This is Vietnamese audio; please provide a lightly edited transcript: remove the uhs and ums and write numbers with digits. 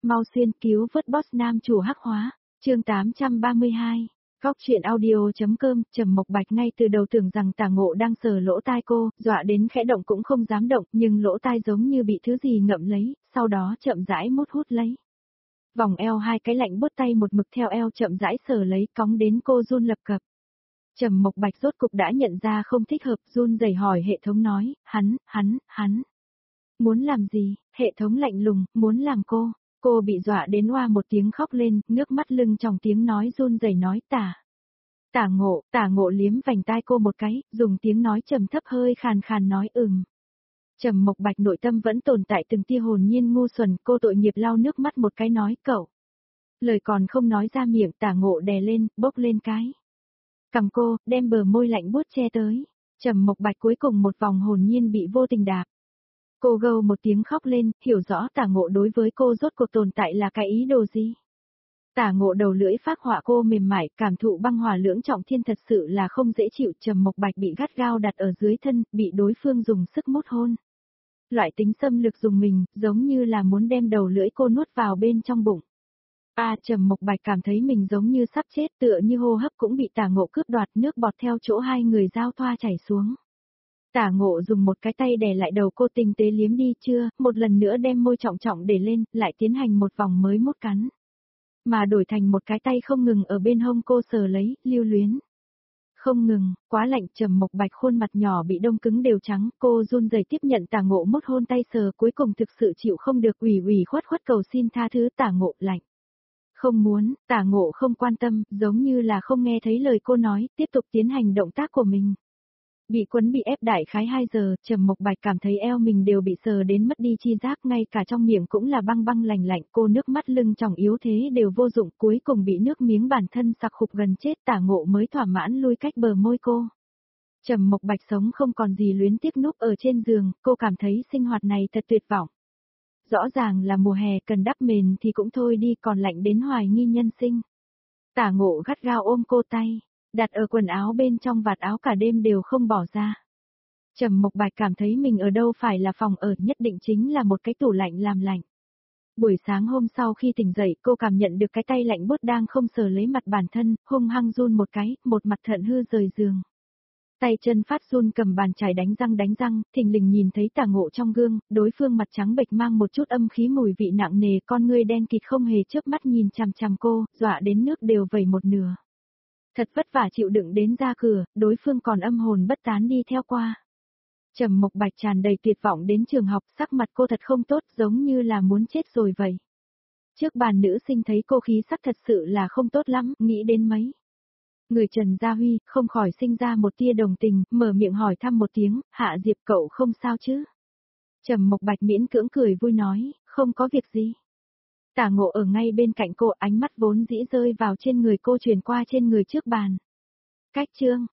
mau xuyên cứu vớt boss nam chủ hắc hóa, chương 832. Góc chuyện audio.com. Trầm Mộc Bạch ngay từ đầu tưởng rằng Tả Ngộ đang sờ lỗ tai cô, dọa đến khẽ động cũng không dám động, nhưng lỗ tai giống như bị thứ gì ngậm lấy, sau đó chậm rãi mút hút lấy. Vòng eo hai cái lạnh buốt tay một mực theo eo chậm rãi sờ lấy, cóng đến cô run lập cập. Trầm Mộc Bạch rốt cục đã nhận ra không thích hợp, run rẩy hỏi hệ thống nói, hắn. Muốn làm gì? Hệ thống lạnh lùng, muốn làm cô. Cô bị dọa đến oa một tiếng khóc lên, nước mắt lưng tròng tiếng nói run rẩy nói Tả Ngộ liếm vành tai cô một cái, dùng tiếng nói trầm thấp hơi khàn khàn nói Trầm Mộc Bạch nội tâm vẫn tồn tại từng tia hồn nhiên ngu xuẩn, cô tội nghiệp lau nước mắt một cái nói cậu. Lời còn không nói ra miệng, Tả Ngộ đè lên, bốc lên cái. Cầm cô, đem bờ môi lạnh buốt che tới. Trầm Mộc Bạch cuối cùng một vòng hồn nhiên bị vô tình đạp. Cô gâu một tiếng khóc lên, hiểu rõ Tả Ngộ đối với cô rốt cuộc tồn tại là cái ý đồ gì. Tả Ngộ đầu lưỡi phác họa cô mềm mại, cảm thụ băng hỏa lưỡng trọng thiên thật sự là không dễ chịu. Trầm Mộc Bạch bị gắt gao đặt ở dưới thân, bị đối phương dùng sức mút hôn. Loại tính xâm lược dùng mình, giống như là muốn đem đầu lưỡi cô nuốt vào bên trong bụng. Trầm Mộc Bạch cảm thấy mình giống như sắp chết, tựa như hô hấp cũng bị Tả Ngộ cướp đoạt, nước bọt theo chỗ hai người giao thoa chảy xuống. Tả Ngộ dùng một cái tay đè lại đầu cô tinh tế liếm đi chưa, một lần nữa đem môi trọng trọng để lên, lại tiến hành một vòng mới mút cắn. Mà đổi thành một cái tay không ngừng ở bên hông cô sờ lấy, lưu luyến. Không ngừng, quá lạnh. Trầm Mộc Bạch khuôn mặt nhỏ bị đông cứng đều trắng, cô run rẩy tiếp nhận Tả Ngộ mút hôn tay sờ, cuối cùng thực sự chịu không được ủy khuất cầu xin tha thứ. Tả Ngộ lạnh. Không muốn, Tả Ngộ không quan tâm, giống như là không nghe thấy lời cô nói, tiếp tục tiến hành động tác của mình. Bị quấn bị ép đại khái 2 giờ, Trầm Mộc Bạch cảm thấy eo mình đều bị sờ đến mất đi chi giác, ngay cả trong miệng cũng là băng băng lạnh lạnh, cô nước mắt lưng tròng yếu thế đều vô dụng, cuối cùng bị nước miếng bản thân sặc khục gần chết. Tả Ngộ mới thỏa mãn lui cách bờ môi cô. Trầm Mộc Bạch sống không còn gì luyến tiếc núp ở trên giường, cô cảm thấy sinh hoạt này thật tuyệt vọng. Rõ ràng là mùa hè cần đắp mền thì cũng thôi đi, còn lạnh đến hoài nghi nhân sinh. Tả Ngộ gắt gao ôm cô tay, đặt ở quần áo bên trong vạt áo cả đêm đều không bỏ ra. Trầm Mộc Bạch cảm thấy mình ở đâu phải là phòng ở, nhất định chính là một cái tủ lạnh làm lạnh. Buổi sáng hôm sau khi tỉnh dậy, cô cảm nhận được cái tay lạnh buốt đang không sờ lấy mặt bản thân, hung hăng run một cái, một mặt thận hư rời giường. Tay chân phát run cầm bàn chải đánh răng, thình lình nhìn thấy Tả Ngộ trong gương, đối phương mặt trắng bệch mang một chút âm khí mùi vị nặng nề, con ngươi đen kịt không hề chớp mắt nhìn chằm chằm cô, dọa đến nước đều vẩy một nửa. Thật vất vả chịu đựng đến ra cửa, đối phương còn âm hồn bất tán đi theo qua. Trầm Mộc Bạch tràn đầy tuyệt vọng đến trường học, sắc mặt cô thật không tốt, giống như là muốn chết rồi vậy. Trước bàn nữ sinh thấy cô khí sắc thật sự là không tốt lắm, nghĩ đến mấy. Người Trần Gia Huy không khỏi sinh ra một tia đồng tình, mở miệng hỏi thăm một tiếng, Hạ Diệp cậu không sao chứ? Trầm Mộc Bạch miễn cưỡng cười vui nói, không có việc gì. Tả Ngộ ở ngay bên cạnh cô, ánh mắt vốn dĩ rơi vào trên người cô chuyển qua trên người trước bàn. Cách chương,